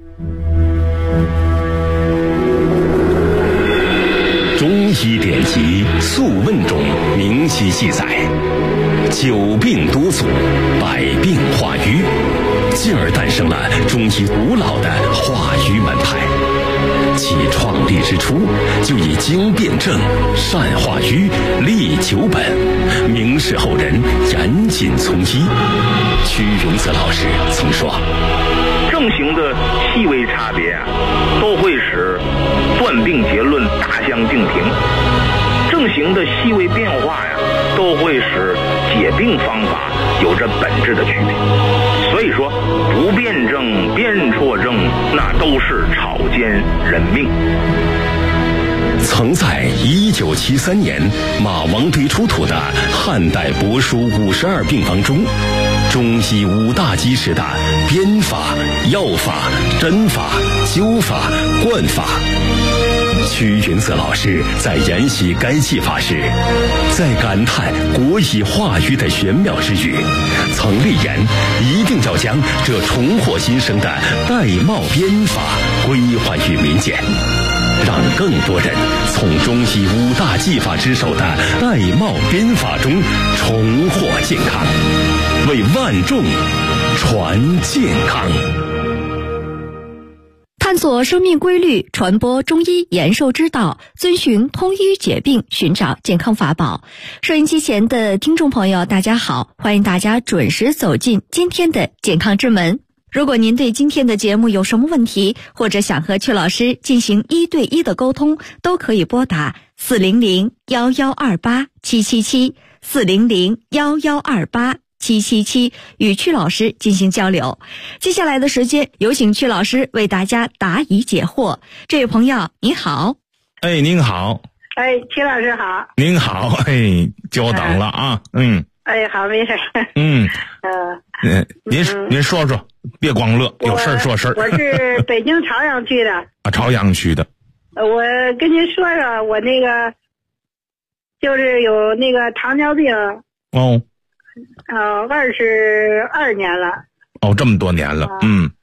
中医典籍《素问》中明晰记载，久病多阻，百病化瘀，进而诞生了中医古老的化瘀门派。其创立之初，就以经辨证、善化瘀、利久本，明示后人严谨从医。屈荣泽老师曾说， 症型的细微差别都会使断病结论大相径庭，症型的细微变化都会使解病方法有着本质的区别。所以说，不辩证、辨错症，那都是草菅人命。 曾在1973年马王堆出土的汉代帛书52病方中，中医5大基石的编法、药法、针法、灸法、灌法。屈云泽老师在研习该技法时，在感叹国医化瘀的玄妙之余，曾立言一定要将这重获新生的玳瑁编法归还于民间，让更多人从中医5大技法之首的玳瑁编法中重获健康，为万众传健康。 探索生命规律，传播中医延寿之道，遵循通医解病，寻找健康法宝。收音机前的听众朋友，大家好，欢迎大家准时走进今天的健康之门。如果您对今天的节目有什么问题，或者想和曲老师进行1对1的沟通，都可以拨打400-1128-777 400-1128-777与曲老师进行交流。接下来的时间，有请曲老师为大家答疑解惑。这位朋友您好。 您好。 曲老师好。 您好。久等了啊。 好，没事。 您说说，别光乐，有事儿说事儿。 我是北京朝阳区的。 朝阳区的。 我跟您说说，我那个就是有那个糖尿病。22年了。 这么多年了。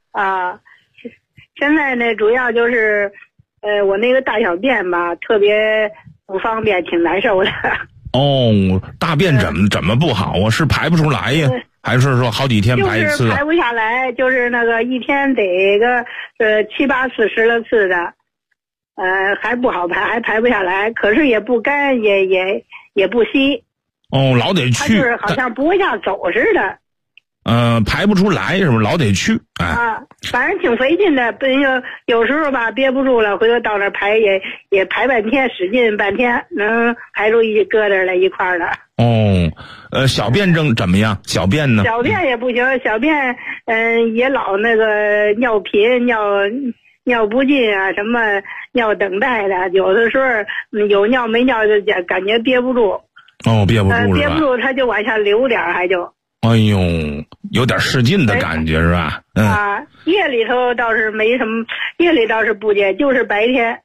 现在呢，主要就是我那个大小便吧，特别不方便，挺难受的。 大便怎么不好啊？是排不出来呀？还是说好几天排一次？ 就是排不下来，就是那个一天得个7、8、40了次的，还不好排，还排不下来。可是也不干，也不稀。 老得去。 他就是好像不往下走似的。 排不出来是不是？老得去。 反正挺费劲的。有时候吧憋不住了，回头到那儿排也排半天，使劲半天能排出一疙瘩来一块儿的。 小便症怎么样？小便呢？ 小便也不行，小便也老那个尿频、尿不尽啊，什么尿等待的，有的时候有尿没尿就感觉憋不住。 憋不住是吧？ 憋不住它就往下流点还就。 有点使劲的感觉是吧？ 夜里头倒是没什么，夜里倒是不接，就是白天。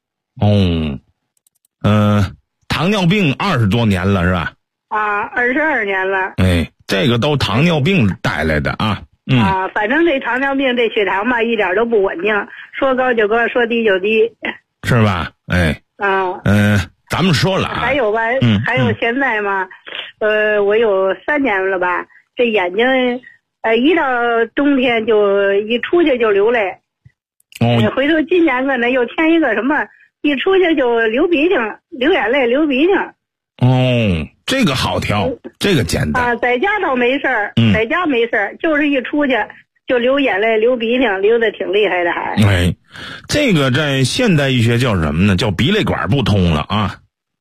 糖尿病20多年了是吧 ？22年了。 这个都糖尿病带来的啊。 反正这糖尿病这血糖吧一点都不稳定，说高就高，说低就低，是吧？咱们说了还有吧，还有现在嘛，我有3年了吧，这眼睛一到冬天就一出去就流泪。回头今年个呢又添一个什么，一出去就流鼻涕，流眼泪，流鼻涕。 这个好调，这个简单。 在家倒没事儿，在家没事儿，就是一出去就流眼泪，流鼻涕，流得挺厉害的还。 这个在现代医学叫什么呢？叫鼻泪管不通了啊。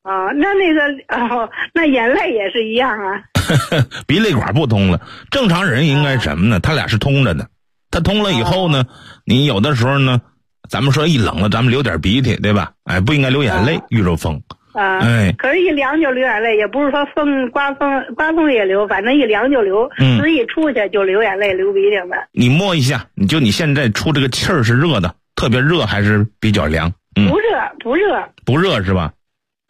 那眼泪也是一样啊。 鼻泪管不通了，正常人应该什么呢？他俩是通着的，他通了以后呢，你有的时候呢，咱们说一冷了，咱们流点鼻涕，对吧？不应该流眼泪，遇着风。 可是一凉就流眼泪，也不是说刮风也流，反正一凉就流，一出去就流眼泪，流鼻涕的。 你摸一下，你现在出这个气儿是热的，特别热还是比较凉？ 不热是吧？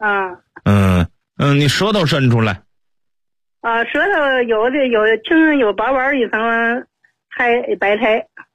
你舌头伸出来。 舌头有轻有薄薄一层白苔。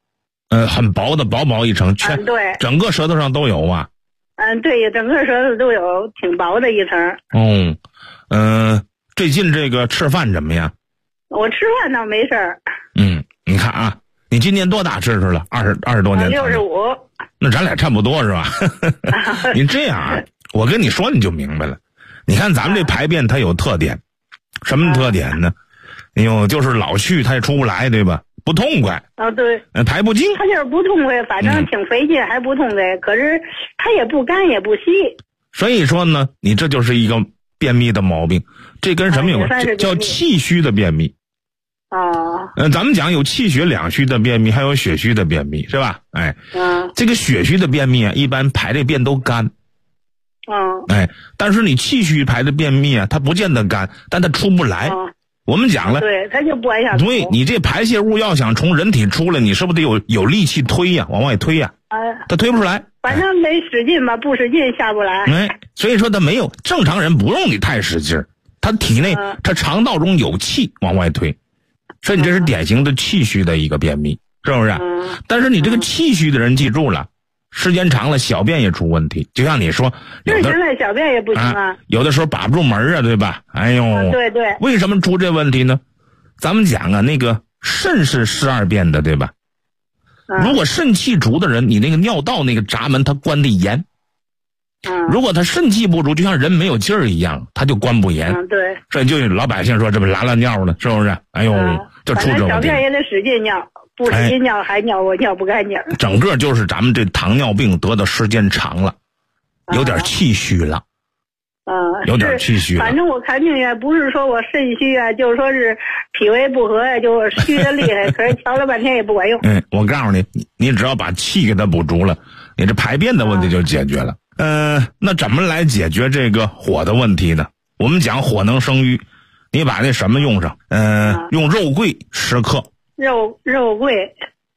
很薄的薄一层， 对， 整个舌头上都有啊。 对，整个舌头都有，挺薄的一层。 最近这个吃饭怎么样？ 我吃饭倒没事儿。 你看啊，你今年多大岁数了？20多年。 65。 那咱俩差不多是吧？你这样啊，我跟你说你就明白了。你看咱们这排便它有特点，什么特点呢？就是老去它也出不来，对吧？不痛快。 对。 排不净。 它就是不痛快，反正挺费劲，还不痛快。可是它也不干也不稀。 所以说呢，你这就是一个便秘的毛病，这跟什么有关？叫气虚的便秘。咱们讲有气血两虚的便秘，还有血虚的便秘，是吧？这个血虚的便秘啊，一般排这便都干。但是你气虚排的便秘啊，它不见得干，但它出不来。我们讲了， 对，它就不爱想出。 对，你这排泄物要想从人体出来，你是不是得有力气推呀，往外推呀？它推不出来。 反正得使劲吧，不使劲下不来。 所以说它没有正常人不用你太使劲，他体内他肠道中有气往外推。所以你这是典型的气虚的一个便秘，是不是？但是你这个气虚的人记住了，时间长了小便也出问题。就像你说， 现在小便也不行啊， 有的时候把不住门啊，对吧？ 对对。 为什么出这问题呢？咱们讲啊，那个肾是12便的，对吧？如果肾气足的人，你那个尿道那个闸门它关得严。如果他肾气不足，就像人没有劲儿一样，他就关不严。 对。 所以就老百姓说这不拉尿了，是不是？就出这问题。 小便也得使劲尿，不使劲尿还尿不干净。 整个就是咱们这糖尿病得的时间长了，有点气虚了。有点气虚了。 反正我看病也不是说我肾虚啊，就是说是脾胃不和呀，就虚的厉害。可是调了半天也不管用。 我告诉你，你只要把气给它补足了，你这排便的问题就解决了。那怎么来解决这个火的问题呢？我们讲火能生瘀，你把那什么用上，用肉桂10克。 肉桂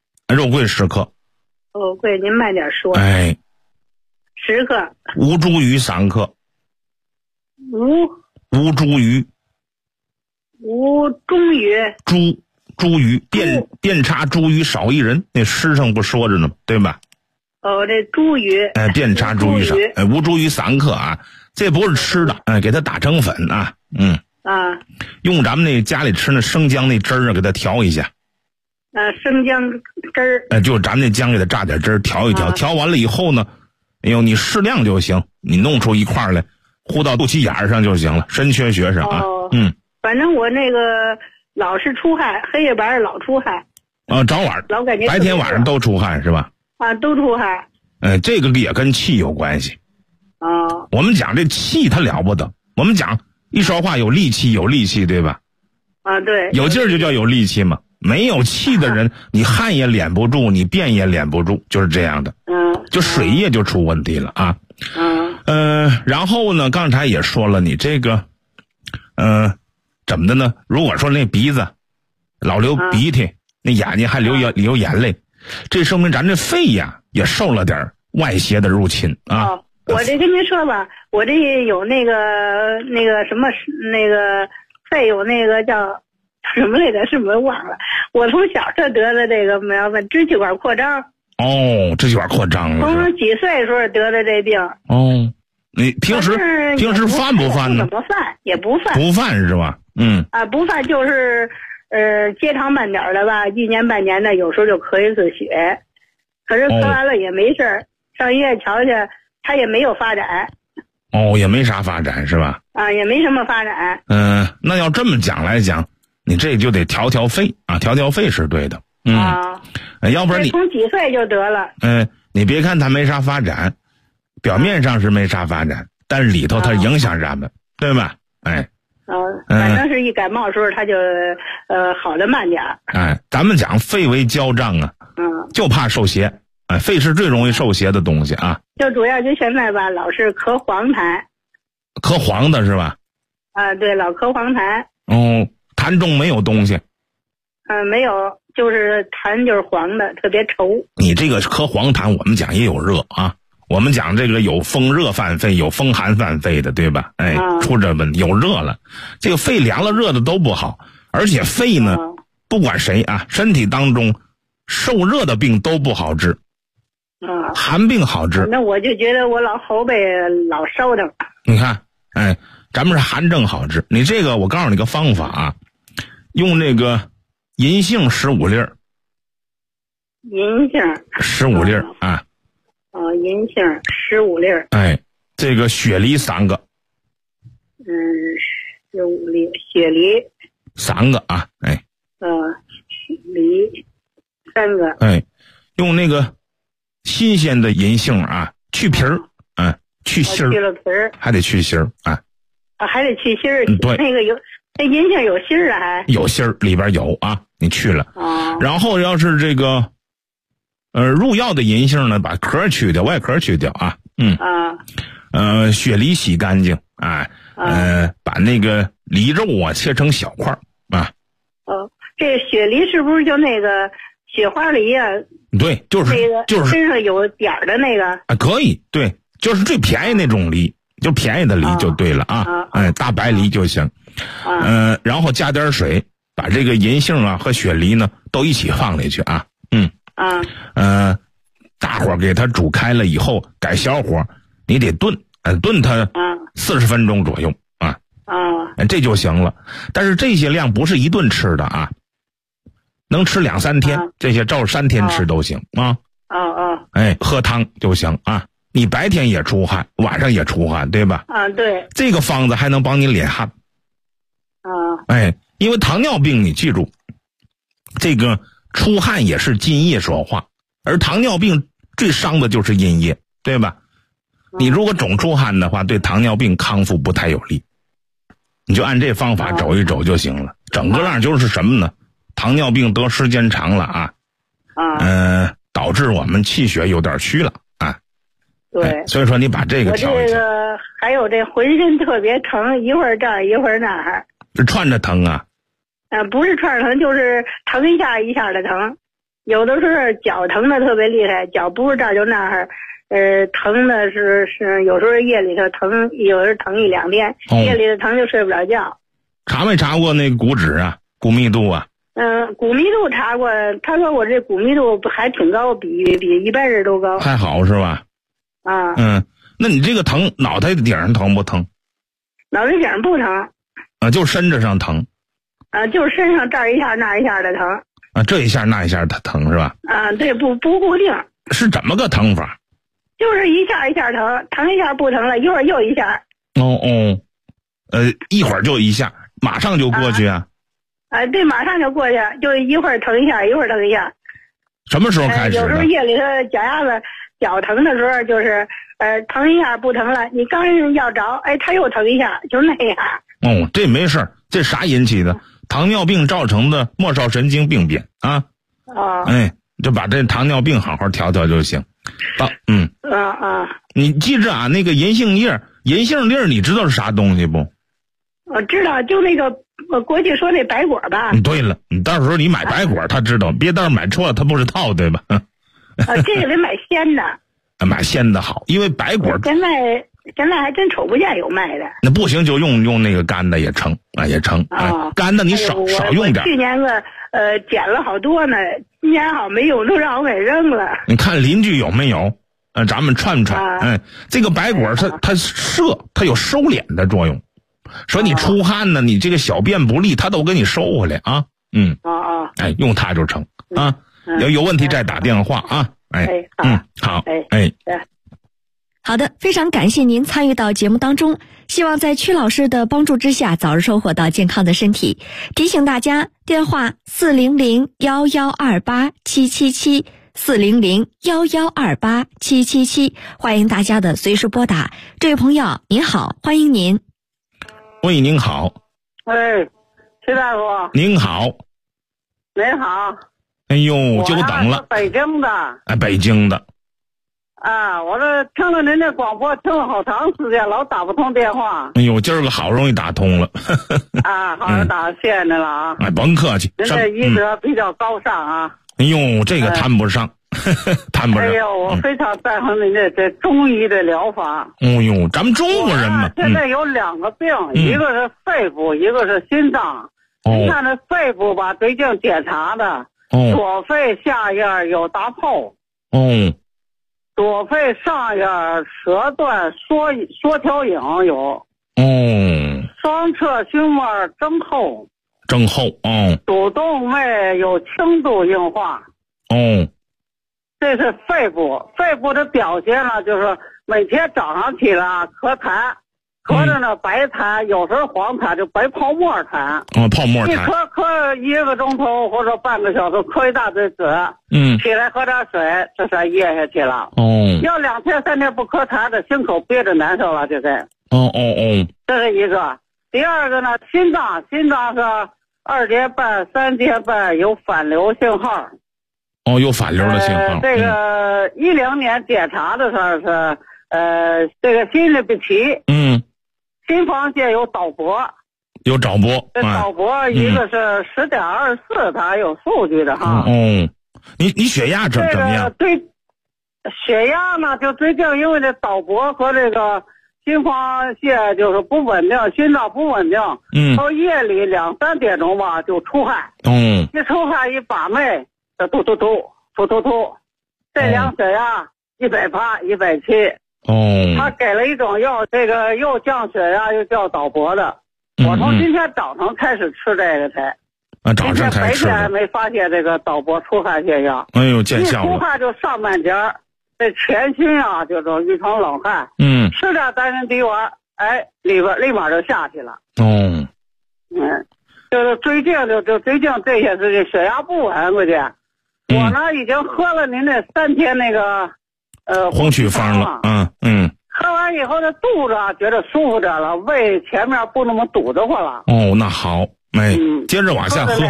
10克。 肉桂您慢点说。 10 克。 吴茱萸3克。吴茱萸。茱萸，遍插茱萸少1人，那诗上不说着呢，对吧？ 这茱萸。 遍插茱萸少。吴茱萸3克啊，这不是吃的，给它打成粉啊。用咱们那家里吃那生姜那汁儿啊，给它调一下。 生姜汁儿。 就是咱们那姜给它榨点汁儿，调一调，调完了以后呢，你适量就行，你弄出一块来，糊到肚脐眼上就行了，肾缺血上啊。 反正我那个老是出汗，黑夜白日老出汗。 早晚老感觉白天晚上都出汗是吧？ 都出汗。 这个也跟气有关系。我们讲这气它了不得，我们讲一说话有力气，对吧？ 对。 有劲儿就叫有力气嘛。没有气的人，你汗也敛不住，你便也敛不住，就是这样的。就水液就出问题了啊。然后呢，刚才也说了，你这个，怎么的呢？如果说那鼻子老流鼻涕，那眼睛还流眼泪，这说明咱这肺呀也受了点外邪的入侵啊。 我这跟您说吧，我这有那个什么那个肺有那个叫什么来着？是不是忘了？我从小就得的这个苗子，支气管扩张。支气管扩张了。从几岁的时候得的这病。你平时犯不犯呢？ 怎么犯也不犯。 不犯是吧？ 不犯就是接长慢点的吧，1年半年的，有时候就咳1次血，可是咳完了也没事儿，上医院瞧去，他也没有发展。 也没啥发展是吧？ 也没什么发展。 那要这么讲来讲，你这就得调肺啊，调肺是对的。要不然你从几岁就得了。 你别看他没啥发展，表面上是没啥发展，但是里头它影响咱们，对吧？ 反正是一感冒的时候，他就好的慢点。 咱们讲肺为焦胀啊，就怕受邪。肺是最容易受邪的东西啊。 就主要就现在吧，老是咳黄痰。 咳黄的是吧？ 对，老咳黄痰。 痰中没有东西。 没有，就是痰就是黄的，特别稠。 你这个咳黄痰，我们讲也有热啊。我们讲这个有风热犯肺，有风寒犯肺的，对吧？出这问题有热了，这个肺凉了热的都不好。而且肺呢，不管谁啊，身体当中受热的病都不好治，寒病好治。 那我就觉得我老后背老烧腾。 你看，哎，咱们是寒症好治。你这个我告诉你个方法啊，用那个银杏15粒儿。 银杏 15粒儿啊。 银杏15粒儿。 哎，这个雪梨3个。 15粒，雪梨 3个啊，哎。 梨3个。 哎，用那个新鲜的银杏啊，去皮儿，去芯儿。 去了皮儿。还得去芯儿啊。 还得去芯儿。 对。 那个那银杏有芯儿啊，还有芯儿，里边有啊，你去了。然后要是这个入药的银杏呢，把壳去掉，外壳去掉啊。雪梨洗干净，把那个梨肉啊切成小块啊。 这雪梨是不是就那个雪花梨啊？ 对，就是那个，就是身上有点儿的那个啊，可以，对，就是最便宜那种梨，就便宜的梨就对了啊。大白梨就行。然后加点水，把这个银杏啊和雪梨呢都一起放进去啊。大火给它煮开了以后，改小火，你得炖它40分钟左右啊。这就行了。但是这些量不是一顿吃的啊，能吃2、3天，这些照3天吃都行啊。哎，喝汤就行啊。你白天也出汗，晚上也出汗，对吧？ 对。 这个方子还能帮你敛汗。哎，因为糖尿病你记住，这个出汗也是津液说话，而糖尿病最伤的就是阴液，对吧？你如果总出汗的话，对糖尿病康复不太有利。你就按这方法走一走就行了。整个上就是什么呢？糖尿病得时间长了啊，导致我们气血有点虚了啊。 对， 所以说你把这个调一调。 我这个还有这浑身特别疼，一会儿这儿一会儿那儿。 是串着疼啊？ 不是串着疼，就是疼一下一下的疼。有的时候脚疼的特别厉害，脚不是这儿就那儿。疼的是有时候夜里头疼，有时候疼1、2天，夜里头疼就睡不了觉。 查没查过那个骨质啊，骨密度啊？ 骨密度查过，他说我这骨密度还挺高，比一般人都高。 还好是吧？那你这个疼，脑袋顶上疼不疼？ 脑袋顶上不疼。 就身子上疼。 就是身上这儿一下那一下的疼。 这一下那一下的疼是吧？ 对，不固定。 是怎么个疼法？ 就是一下一下疼，疼一下不疼了，一会儿又一下。 一会儿就一下，马上就过去啊？ 对，马上就过去，就一会儿疼一下，一会儿疼一下。 什么时候开始的？ 有时候夜里头脚丫子脚疼的时候，就是疼一下不疼了，你刚要着，它又疼一下，就那样。 这没事儿，这啥引起的？糖尿病造成的末梢神经病变啊。就把这糖尿病好好调调就行。你记着啊，那个银杏叶你知道是啥东西不？ 我知道，就那个国际说那白果吧。 对了，你到时候你买白果，他知道，别到时候买错了，他不知道，对吧？ 这个得买鲜的。 买鲜的好，因为白果现在还真瞅不见有卖的。 那不行就用那个干的也成也成。干的你少用点。 去年捡了好多呢，今年好没用，都让我给扔了。 你看邻居有没有？咱们串串。这个白果它有收敛的作用。说你出汗呢，你这个小便不利，它都给你收回来啊。用它就成啊。有问题再打电话啊。好。 好的，非常感谢您参与到节目当中，希望在曲老师的帮助之下，早日收获到健康的身体。提醒大家，电话400-1128-777，400-1128-777，欢迎大家的随时拨打。这位朋友您好，欢迎您。 喂，您好。 徐大夫。 您好。 您好。 哎呦，久等了。 北京的。 北京的。 我这听了您这广播，听了好长时间，老打不通电话。 哎呦，今儿个好容易打通了。 好容易打，谢谢您了啊。 甭客气。 您这医德比较高尚啊。 哎呦，这个谈不上，谈不上。 哎呦，我非常赞成您这中医的疗法。 咱们中国人嘛。 现在有2个病，一个是肺部，一个是心脏。你看这肺部吧，最近检查的， 左肺下叶有大泡。左肺上叶舌断缩条影有。双侧胸膜增厚。主动脉有轻度硬化。这是肺部的表现呢，就是每天早上起来咳痰，咳着呢白痰，有时候黄痰，就白泡沫痰。 泡沫痰。 一咳1个钟头或者半个小时，咳一大堆纸。起来喝点水，这才咽下去了。要2天3天不咳痰的，心口憋着难受了，这是。这是一个。第二个呢，心脏是2节半、3节半有反流信号。 有反流的信号。 这个10年检查的时候是这个心律不齐。心房线有导搏。 这导搏一个是10.24，它还有数据的哈。 你血压怎么样？ 对，血压呢就最近因为这导搏和这个心房线就是不稳定，心脏不稳定。到夜里2、3点钟吧就出汗。一出汗一把脉，突，这量血压180、170。他给了一种药，这个又降血压又降导搏的。我从今天早上开始吃这个才。 早上开始吃的。 白天没发现这个导搏出汗现象。 见效了。 一出汗就上半截，这全身啊就是一层冷汗。吃点丹参滴丸，里边立马就下去了。就是最近这些事情，血压不稳，估计。我呢已经喝了您那3天那个红曲方了。 喝完以后这肚子觉得舒服点了，胃前面不那么堵得慌了。 那好，接着往下喝。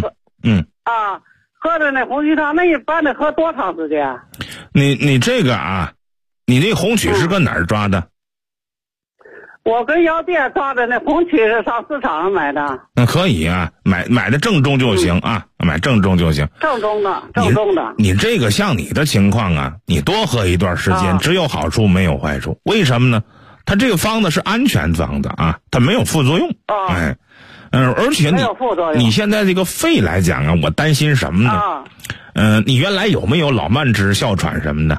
喝的那红曲汤，那一般得喝多长时间？ 你这个你那红曲是搁哪儿抓的？ 我跟药店抓的那红曲是上市场上买的。 可以买的正宗就行买正宗就行。 正宗的。 你这个像你的情况你多喝一段时间，只有好处没有坏处。为什么呢？它这个方子是安全方子它没有副作用。而且你现在这个肺来讲我担心什么呢？你原来有没有老慢支、哮喘什么的？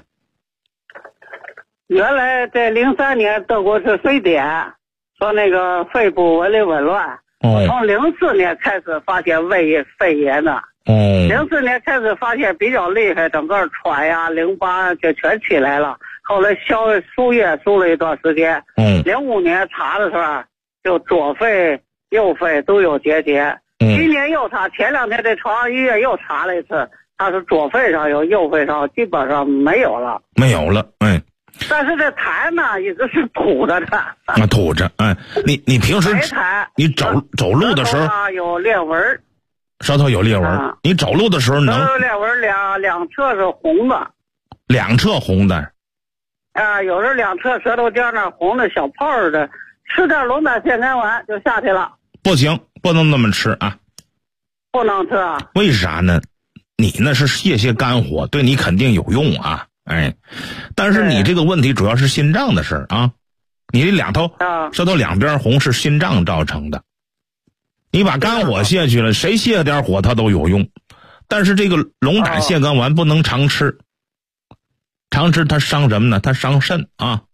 原来在03年得过是非典，说那个肺部纹理紊乱。我从04年开始发现肺炎的。04年开始发现比较厉害，整个喘呀、淋巴就全起来了。后来输液输了一段时间。05年查的时候，就左肺、右肺都有结节。今年又查，前2天在朝阳医院又查了一次，他是左肺上有，右肺上基本上没有了。但是这痰呢一直是吐着的。 吐着。你平时你走路的时候有裂纹。 舌头有裂纹。你走路的时候能裂纹两侧是红的。 两侧红的。 有时候两侧舌头尖那红的小泡的，吃点龙胆泻肝丸就下去了。 不行，不能那么吃不能吃为啥呢？你那是泄肝火，对你肯定有用但是你这个问题主要是心脏的事你这舌头两边红是心脏造成的。你把肝火泄去了，谁泄点火它都有用。但是这个龙胆泻肝丸不能常吃，常吃它伤什么呢？它伤肾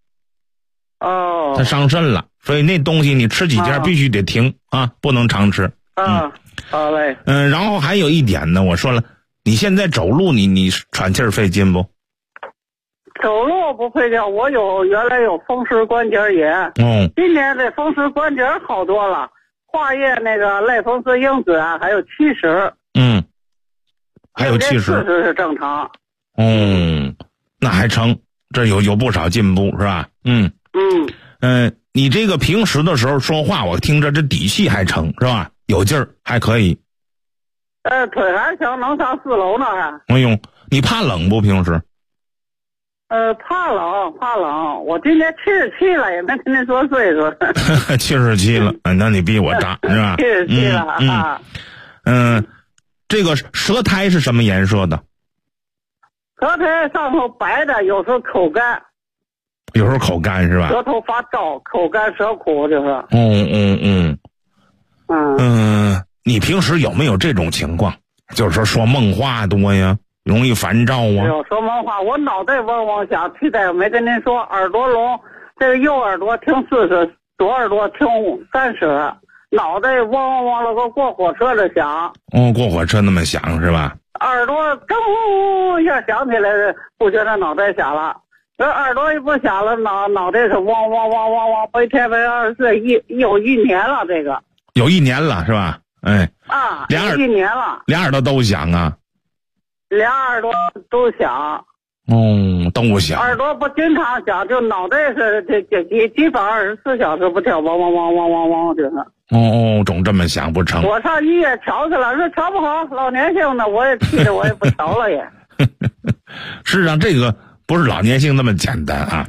它伤肾了，所以那东西你吃几天必须得停不能常吃。 好嘞。 然后还有一点呢，我说了，你现在走路你喘气儿费劲不？ 走路不费劲，我原来有风湿关节炎。今年这风湿关节好多了，化验那个类风湿因子还有70。 还有70 是正常。 那还成，这有不少进步是吧？你这个平时的时候说话，我听着这底气还成是吧？有劲儿还可以。 腿还行，能上4楼呢还。 你怕冷不平时？ 怕冷，我今年77了，也没跟您说岁数。 77了，那你比我大是吧 ？77了这个舌苔是什么颜色的？ 舌苔上头白的，有时候口干。 有时候口干是吧？ 舌头发燥，口干舌苦就是。 你平时有没有这种情况？ 就是说梦话多呀，容易烦躁啊。 说梦话，我脑袋嗡嗡响，替代没跟您说，耳朵聋，这个右耳朵听40，左耳朵听30，脑袋嗡嗡嗡了个过火车的响。 过火车那么响是吧？ 耳朵噔一下响起来，不觉得脑袋响了。这耳朵一不响了，脑袋是嗡嗡嗡嗡嗡，背天背24，有1年了，这个有1年了是吧？ 有1年了， 俩耳朵都响啊， 俩耳朵都响。 都响。 耳朵不经常响，就脑袋是基本24小时不跳，嗡嗡嗡嗡嗡嗡就是。 总这么响不成？ 我上医院瞧去了，说瞧不好，老年性的，我也气得我也不瞧了也。 事实上，这个不是老年性那么简单啊。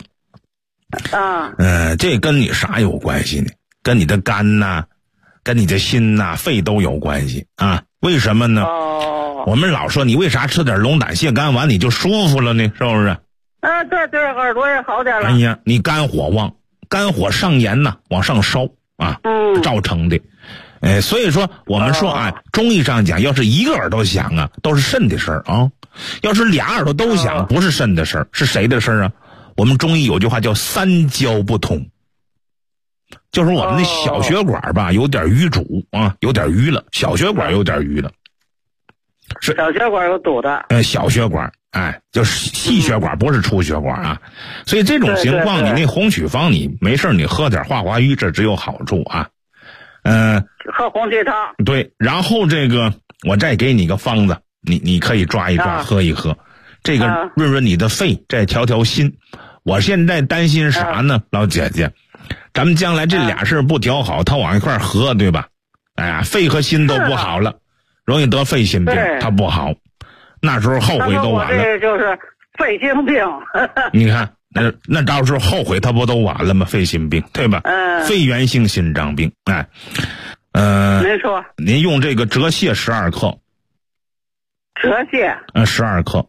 这跟你啥有关系呢？跟你的肝呐，跟你的心呐、肺都有关系啊。为什么呢？我们老说你为啥吃点龙胆泻肝丸你就舒服了呢？是不是？ 对，耳朵也好点了。 哎呀，你肝火旺，肝火上炎呐，往上烧啊，造成的。所以说我们说中医上讲，要是一个耳朵响啊，都是肾的事儿啊；要是俩耳朵都响，不是肾的事儿，是谁的事儿啊？我们中医有句话叫三焦不通，就是我们的小血管吧，有点淤阻啊，有点淤了，小血管有点淤了。是小血管有堵的。 小血管，就是细血管，不是出血管啊。所以这种情况，你那红曲方，你没事你喝点化瘀，这只有好处啊。 喝红曲汤。 对，然后这个我再给你个方子，你可以抓一抓，喝一喝，这个润润你的肺，再调调心。我现在担心啥呢，老姐姐？咱们将来这俩事不调好，它往一块合，对吧？肺和心都不好了，容易得肺心病，它不好。那时候后悔都晚了。 这就是肺心病。 你看，那到时候后悔，它不都晚了吗？肺心病，对吧？肺源性心脏病， 没错。 您用这个泽泻12克。 泽泻。 12克。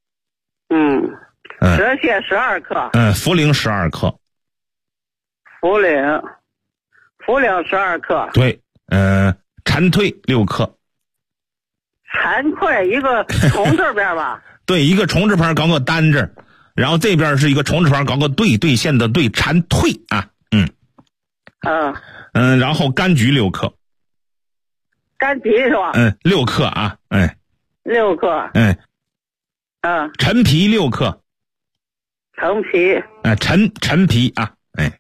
泽泻12克。 茯苓12克。 茯苓12克。 对，蝉蜕6克。 蝉蜕一个虫这边吧？ 对，一个虫字旁搞个单字，然后这边是一个虫字旁搞个兑现的兑，蝉蜕啊。然后柑橘6克。 柑橘是吧 ？6克啊。 6克。 陈皮6克。 陈皮。 陈皮啊。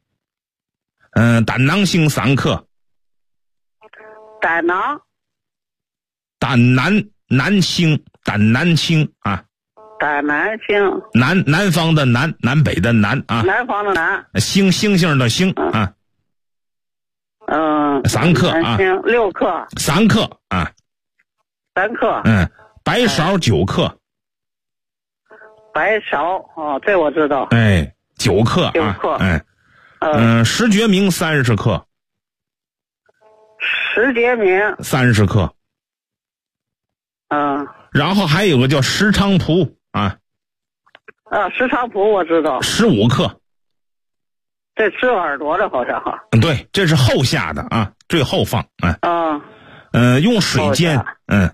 胆囊星3克。 胆囊星啊。 胆南星。 南方的南，南北的南啊。 南方的南。 星星的星啊。3克啊。 6克。 3克啊。 3克。 白芍9克。 白芍这我知道。 9克啊。 9克。 石决明30克。 石决明 30克。然后还有个叫石菖蒲啊。 石菖蒲我知道。 15克。 这吃耳朵的好像。 对，这是后下的啊，最后放。用水煎。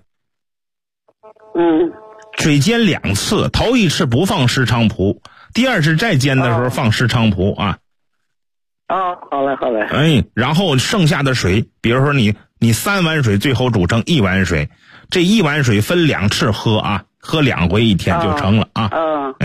水煎2次，头一次不放石菖蒲，第二次再煎的时候放石菖蒲啊。 好嘞。 然后剩下的水，比如说你3碗水最后煮成1碗水，这1碗水分2次喝啊，喝2回一天就成了啊。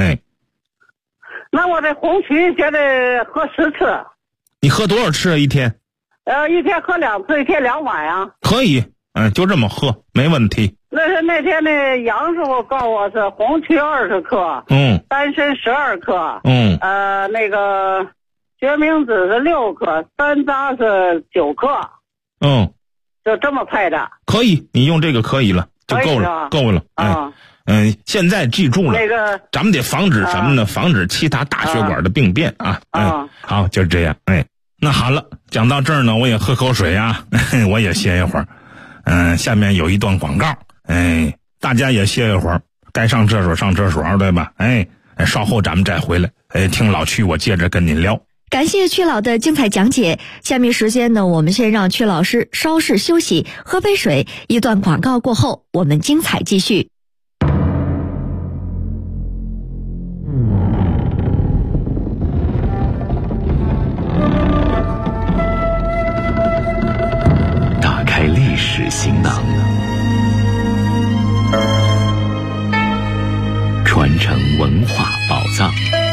那我这红曲现在喝10次。 你喝多少次啊一天？ 一天喝2次，一天2碗呀。 可以，就这么喝，没问题。 那是那天那杨师傅告诉我是红曲20克，丹参12克，那个决明子是6克，山楂是9克，就这么配的。 可以，你用这个可以了，就够了，够了。现在记住了，咱们得防止什么呢？防止其他大血管的病变啊。好，就这样。那好了，讲到这儿呢，我也喝口水啊，我也歇一会儿。下面有一段广告。大家也歇一会儿，该上厕所上厕所，对吧？稍后咱们再回来，听老曲我接着跟您聊。 感谢曲老的精彩讲解。下面时间呢，我们先让曲老师稍事休息，喝杯水。一段广告过后，我们精彩继续。 打开历史行囊，传承文化宝藏。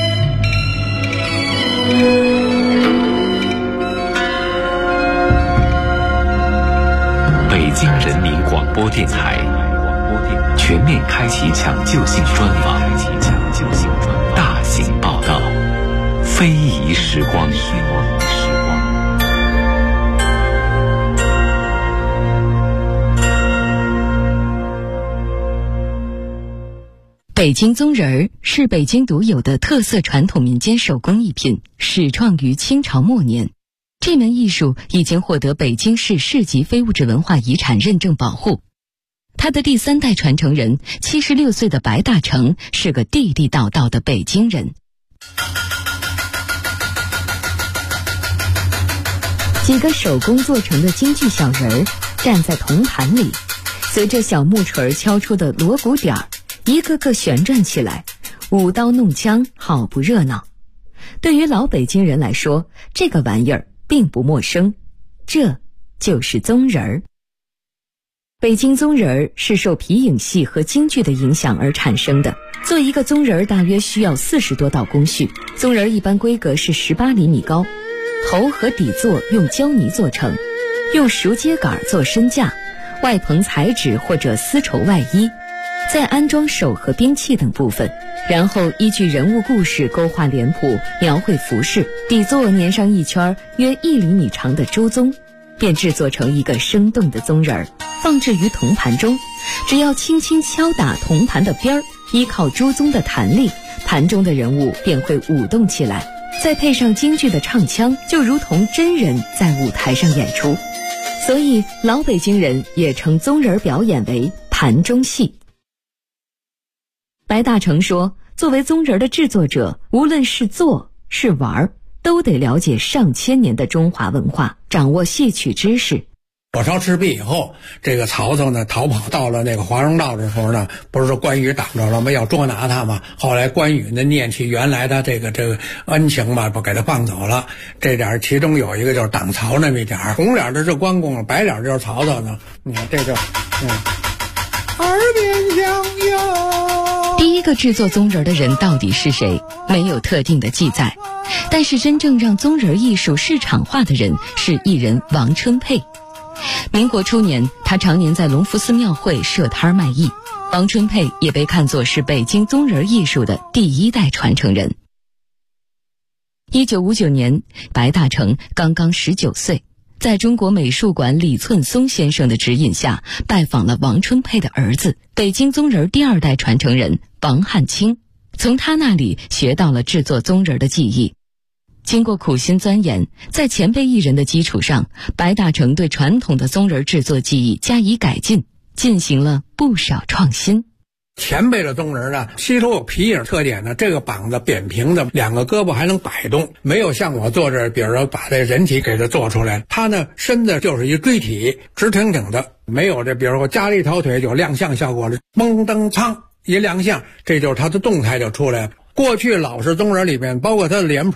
北京人民广播电台全面开启抢救性专访，大型报道，非遗时光。 北京宗人儿是北京独有的特色传统民间手工艺品，始创于清朝末年。这门艺术已经获得北京市市级非物质文化遗产认证保护。他的第3代传承人76岁的白大成是个地地道道的北京人。几个手工做成的京剧小人儿站在铜盘里，随着小木锤敲出的锣鼓点儿，一个个旋转起来，舞刀弄枪，好不热闹。对于老北京人来说，这个玩意儿并不陌生，这就是宗人儿。北京宗人儿是受皮影戏和京剧的影响而产生的。做一个宗人儿大约需要40多道工序。宗人儿一般规格是18厘米高，头和底座用胶泥做成，用熟秸秆做身架，外棚彩纸或者丝绸外衣，再安装手和兵器等部分，然后依据人物故事勾画脸谱，描绘服饰，底座粘上一圈约1厘米长的周宗，便制作成一个生动的宗人儿，放置于铜盘中。只要轻轻敲打铜盘的边儿，依靠朱宗的弹力，盘中的人物便会舞动起来，再配上京剧的唱腔，就如同真人在舞台上演出。所以老北京人也称宗人表演为盘中戏。白大成说，作为宗人的制作者，无论是做是玩，都得了解上千年的中华文化，掌握戏曲知识。 火烧赤壁以后，这个曹操呢逃跑到了那个华容道的时候呢，不是说关羽挡着了吗？要捉拿他嘛。后来关羽呢念起原来的这个恩情吧，不给他放走了。这点其中有一个就是挡曹那么一点，红脸的是关公，白脸就是曹操呢。你看这就耳边响哟。 第一个制作宗人的人到底是谁？没有特定的记载。但是真正让宗人艺术市场化的人是艺人王春佩。民国初年，他常年在隆福寺庙会设摊卖艺。王春佩也被看作是北京宗人艺术的第1代传承人。1959年，白大成刚刚19岁，在中国美术馆李寸松先生的指引下，拜访了王春佩的儿子，北京宗人第2代传承人王汉卿，从他那里学到了制作宗人的技艺。经过苦心钻研，在前辈艺人的基础上，白大成对传统的宗人制作技艺加以改进，进行了不少创新。 前辈的宗人呢，吸收有皮影特点呢，这个膀子扁平的，2个胳膊还能摆动，没有像我做这，比如说把这人体给它做出来，他呢身子就是一锥体，直挺挺的，没有这，比如说加了一条腿有亮相效果了，嘣噔噌一亮相，这就是他的动态就出来了。过去老式宗人里面，包括他的脸谱